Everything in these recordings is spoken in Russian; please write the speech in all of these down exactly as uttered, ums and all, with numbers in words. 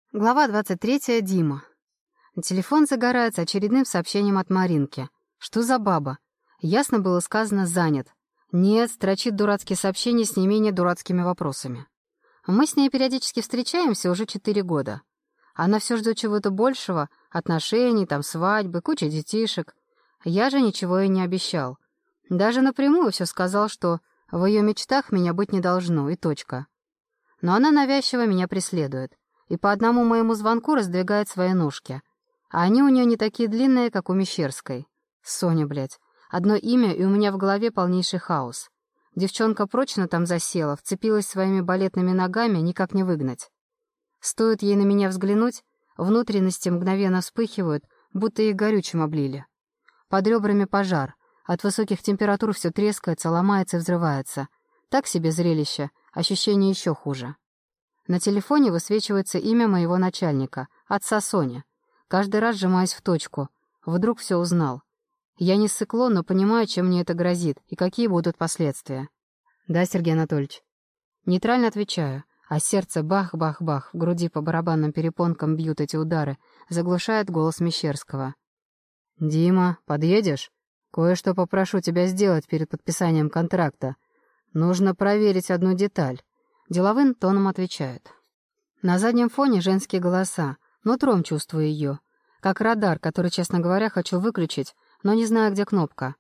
Глава двадцать третья. Дима. Телефон загорается очередным сообщением от Маринки. Что за баба? Ясно было сказано «занят». Нет, строчит дурацкие сообщения с не менее дурацкими вопросами. Мы с ней периодически встречаемся уже четыре года. Она все ждет чего-то большего, отношений, там, свадьбы, куча детишек. Я же ничего ей не обещал. Даже напрямую все сказал, что в ее мечтах меня быть не должно, и точка. Но она навязчиво меня преследует. И по одному моему звонку раздвигает свои ножки. А они у нее не такие длинные, как у Мещерской. Соня, блядь. Одно имя, и у меня в голове полнейший хаос. Девчонка прочно там засела, вцепилась своими балетными ногами, никак не выгнать. Стоит ей на меня взглянуть, внутренности мгновенно вспыхивают, будто их горючим облили. Под ребрами пожар. От высоких температур все трескается, ломается и взрывается. Так себе зрелище, ощущение еще хуже. На телефоне высвечивается имя моего начальника, отца Сони. Каждый раз сжимаюсь в точку. Вдруг все узнал. Я не ссыкло, но понимаю, чем мне это грозит и какие будут последствия. «Да, Сергей Анатольевич». Нейтрально отвечаю, а сердце бах-бах-бах, в груди по барабанным перепонкам бьют эти удары, заглушает голос Мещерского. «Дима, подъедешь? Кое-что попрошу тебя сделать перед подписанием контракта. Нужно проверить одну деталь». Деловым тоном отвечает. На заднем фоне женские голоса, нутром чувствую ее. Как радар, который, честно говоря, хочу выключить, но не знаю, где кнопка.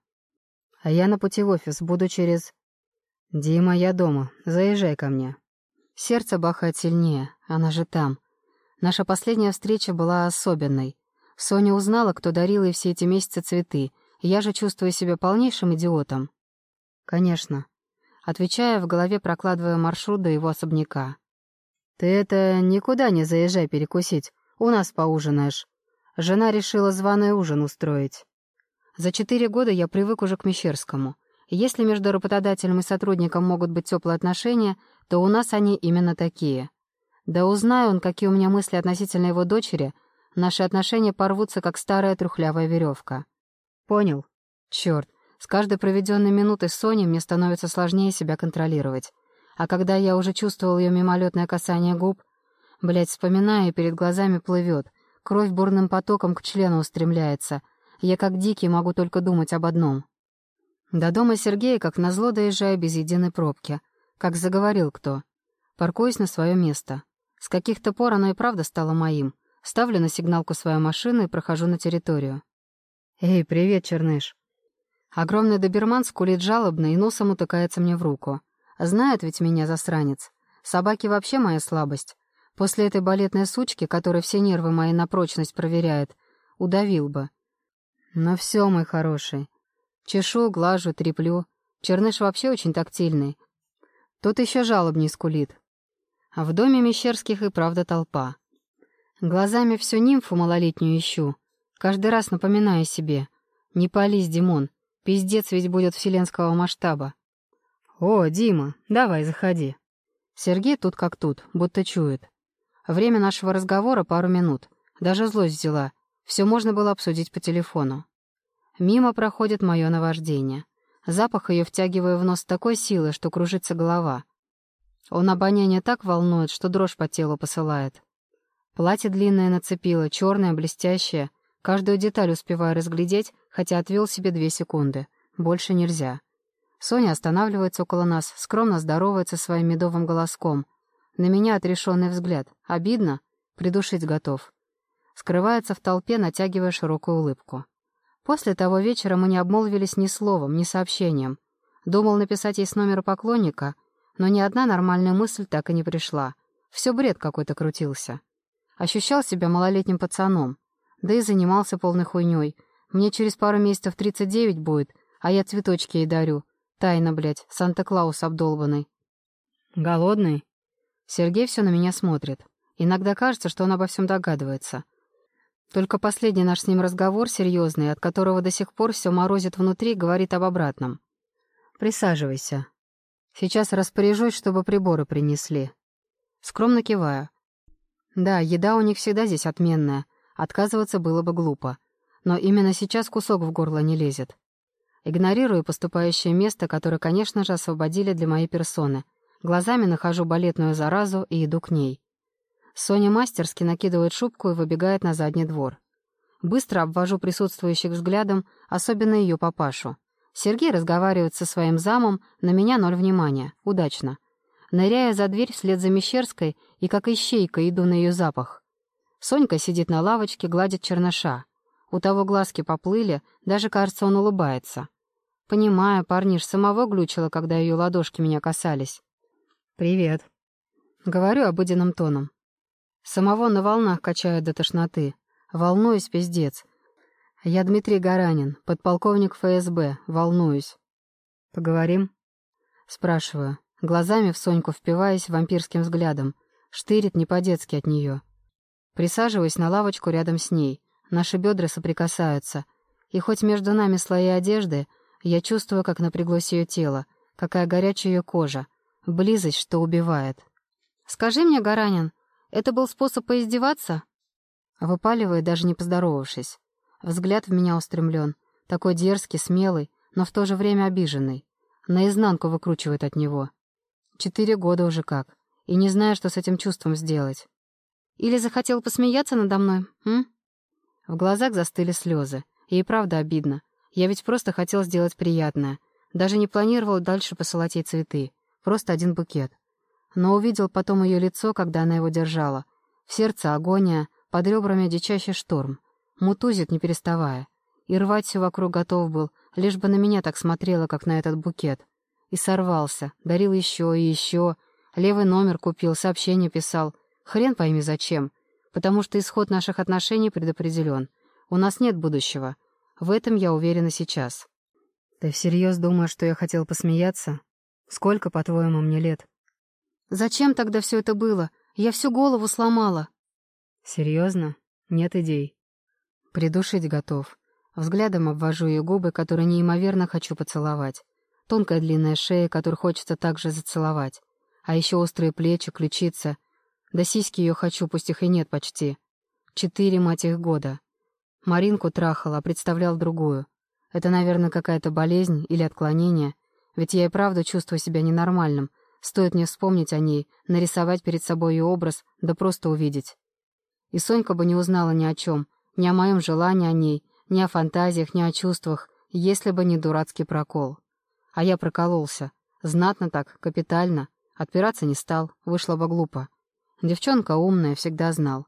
А я на пути в офис, буду через... «Дима, я дома. Заезжай ко мне». Сердце бахает сильнее, она же там. Наша последняя встреча была особенной. Соня узнала, кто дарил ей все эти месяцы цветы, и я же чувствую себя полнейшим идиотом. «Конечно». Отвечая, в голове прокладывая маршрут до его особняка. «Ты это никуда не заезжай перекусить, у нас поужинаешь. Жена решила званый ужин устроить». За четыре года я привык уже к Мещерскому. Если между работодателем и сотрудником могут быть теплые отношения, то у нас они именно такие. Да узнаю он, какие у меня мысли относительно его дочери, наши отношения порвутся, как старая трухлявая веревка. Понял? Черт. С каждой проведенной минутой с Соней мне становится сложнее себя контролировать. А когда я уже чувствовал ее мимолетное касание губ, блядь, вспоминаю, и перед глазами плывет, кровь бурным потоком к члену устремляется. Я как дикий могу только думать об одном. До дома Сергея, как назло, доезжаю без единой пробки. Как заговорил кто. Паркуюсь на свое место. С каких-то пор оно и правда стало моим. Ставлю на сигналку свою машину и прохожу на территорию. «Эй, привет, Черныш». Огромный доберман скулит жалобно и носом утыкается мне в руку. Знает ведь меня засранец. Собаки вообще моя слабость. После этой балетной сучки, которая все нервы мои на прочность проверяет, удавил бы. Но все, мой хороший. Чешу, глажу, треплю. Черныш вообще очень тактильный. Тут еще жалобней скулит. А в доме Мещерских и правда толпа. Глазами всю нимфу малолетнюю ищу. Каждый раз напоминаю себе. Не пались, Димон. Пиздец ведь будет вселенского масштаба. «О, Дима, давай, заходи». Сергей тут как тут, будто чует. Время нашего разговора пару минут. Даже злость взяла. Все можно было обсудить по телефону. Мимо проходит мое наваждение. Запах ее втягиваю в нос с такой силой, что кружится голова. Он обоняние так волнует, что дрожь по телу посылает. Платье длинное нацепила, черное, блестящее. Каждую деталь успеваю разглядеть, хотя отвел себе две секунды. Больше нельзя. Соня останавливается около нас, скромно здоровается своим медовым голоском. На меня отрешенный взгляд. Обидно? Придушить готов. Скрывается в толпе, натягивая широкую улыбку. После того вечера мы не обмолвились ни словом, ни сообщением. Думал написать ей с номера поклонника, но ни одна нормальная мысль так и не пришла. Все бред какой-то крутился. Ощущал себя малолетним пацаном. Да и занимался полной хуйней. Мне через пару месяцев тридцать девять будет, а я цветочки ей дарю. Тайна, блядь, Санта-Клаус обдолбанный. Голодный? Сергей все на меня смотрит. Иногда кажется, что он обо всем догадывается. Только последний наш с ним разговор серьезный, от которого до сих пор все морозит внутри, говорит об обратном. Присаживайся. Сейчас распоряжусь, чтобы приборы принесли. Скромно киваю. Да, еда у них всегда здесь отменная. Отказываться было бы глупо. Но именно сейчас кусок в горло не лезет. Игнорирую поступающее место, которое, конечно же, освободили для моей персоны. Глазами нахожу балетную заразу и иду к ней. Соня мастерски накидывает шубку и выбегает на задний двор. Быстро обвожу присутствующих взглядом, особенно ее папашу. Сергей разговаривает со своим замом, на меня ноль внимания. Удачно. Ныряя за дверь вслед за Мещерской и как ищейка иду на ее запах. Сонька сидит на лавочке, гладит черныша. У того глазки поплыли, даже, кажется, он улыбается. Понимаю, парниш самого глючило, когда ее ладошки меня касались. «Привет». Говорю обыденным тоном. Самого на волнах качают до тошноты. Волнуюсь, пиздец. Я Дмитрий Гаранин, подполковник эф эс бэ, волнуюсь. «Поговорим?» Спрашиваю, глазами в Соньку впиваясь вампирским взглядом. Штырит не по-детски от нее. Присаживаюсь на лавочку рядом с ней. Наши бедра соприкасаются. И хоть между нами слои одежды, я чувствую, как напряглось ее тело, какая горячая ее кожа. Близость, что убивает. «Скажи мне, Гаранин, это был способ поиздеваться?» Выпаливает, даже не поздоровавшись. Взгляд в меня устремлен, такой дерзкий, смелый, но в то же время обиженный. Наизнанку выкручивает от него. Четыре года уже как, и не знаю, что с этим чувством сделать. Или захотел посмеяться надо мной, м? В глазах застыли слезы, и и правда обидно. Я ведь просто хотел сделать приятное. Даже не планировал дальше посылать ей цветы. Просто один букет. Но увидел потом ее лицо, когда она его держала. В сердце агония, под ребрами дичащий шторм. Мутузит, не переставая. И рвать все вокруг готов был, лишь бы на меня так смотрела, как на этот букет. И сорвался, дарил еще и еще. Левый номер купил, сообщение писал. Хрен пойми зачем. Потому что исход наших отношений предопределен. У нас нет будущего. В этом я уверена сейчас. Ты всерьез думаешь, что я хотел посмеяться? Сколько, по-твоему, мне лет? Зачем тогда все это было? Я всю голову сломала. Серьезно? Нет идей. Придушить готов. Взглядом обвожу ее губы, которые неимоверно хочу поцеловать. Тонкая длинная шея, которую хочется также зацеловать. А еще острые плечи, ключица. Да сиськи ее хочу, пусть их и нет почти. Четыре, мать их, года. Маринку трахал, а представлял другую. Это, наверное, какая-то болезнь или отклонение. Ведь я и правда чувствую себя ненормальным. Стоит мне вспомнить о ней, нарисовать перед собой ее образ, да просто увидеть. И Сонька бы не узнала ни о чем, ни о моем желании о ней, ни о фантазиях, ни о чувствах, если бы не дурацкий прокол. А я прокололся. Знатно так, капитально. Отпираться не стал, вышло бы глупо. Девчонка умная, всегда знал.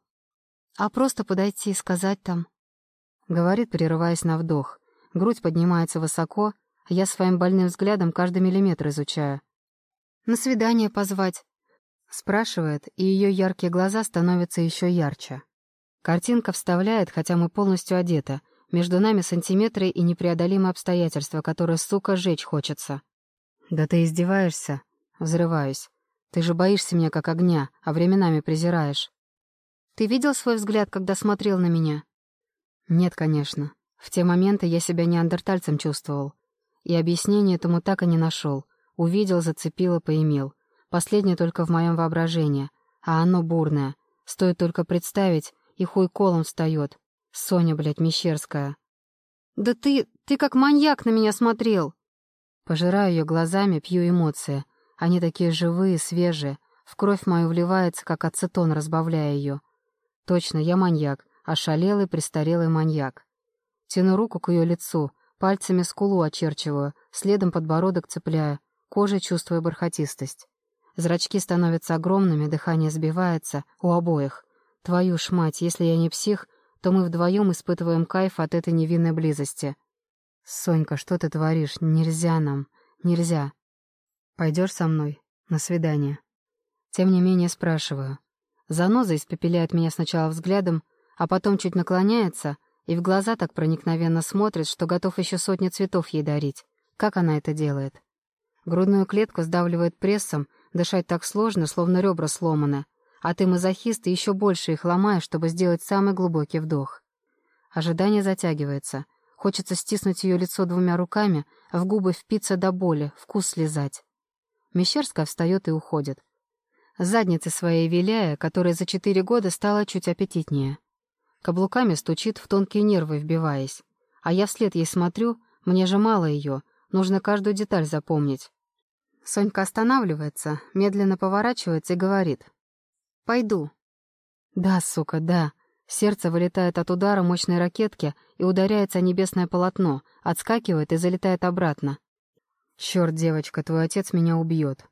А просто подойти и сказать там... Говорит, прерываясь на вдох. Грудь поднимается высоко, а я своим больным взглядом каждый миллиметр изучаю. «На свидание позвать?» Спрашивает, и ее яркие глаза становятся еще ярче. Картинка вставляет, хотя мы полностью одеты. Между нами сантиметры и непреодолимые обстоятельства, которые, сука, жечь хочется. «Да ты издеваешься?» Взрываюсь. «Ты же боишься меня как огня, а временами презираешь». «Ты видел свой взгляд, когда смотрел на меня?» «Нет, конечно. В те моменты я себя неандертальцем чувствовал. И объяснение этому так и не нашел. Увидел, зацепил и поимел. Последнее только в моем воображении. А оно бурное. Стоит только представить, и хуй колом встает. Соня, блядь, Мещерская». «Да ты... ты как маньяк на меня смотрел!» Пожираю ее глазами, пью эмоции. Они такие живые, свежие. В кровь мою вливается, как ацетон, разбавляя ее. Точно, я маньяк. Ошалелый, престарелый маньяк. Тяну руку к ее лицу, пальцами скулу очерчиваю, следом подбородок цепляю, кожей чувствую бархатистость. Зрачки становятся огромными, дыхание сбивается у обоих. Твою ж мать, если я не псих, то мы вдвоем испытываем кайф от этой невинной близости. «Сонька, что ты творишь? Нельзя нам. Нельзя. Пойдешь со мной? На свидание?» Тем не менее спрашиваю. Заноза испепеляет меня сначала взглядом, а потом чуть наклоняется и в глаза так проникновенно смотрит, что готов еще сотни цветов ей дарить. Как она это делает? Грудную клетку сдавливает прессом, дышать так сложно, словно ребра сломаны, а ты, мазохист, и еще больше их ломаешь, чтобы сделать самый глубокий вдох. Ожидание затягивается. Хочется стиснуть ее лицо двумя руками, в губы впиться до боли, вкус слезать. Мещерская встает и уходит. Задницы своей виляя, которая за четыре года стала чуть аппетитнее. Каблуками стучит, в тонкие нервы вбиваясь. А я вслед ей смотрю, мне же мало ее, нужно каждую деталь запомнить. Сонька останавливается, медленно поворачивается и говорит. «Пойду». Да, сука, да. Сердце вылетает от удара мощной ракетки и ударяется о небесное полотно, отскакивает и залетает обратно. Чёрт, девочка, твой отец меня убьет.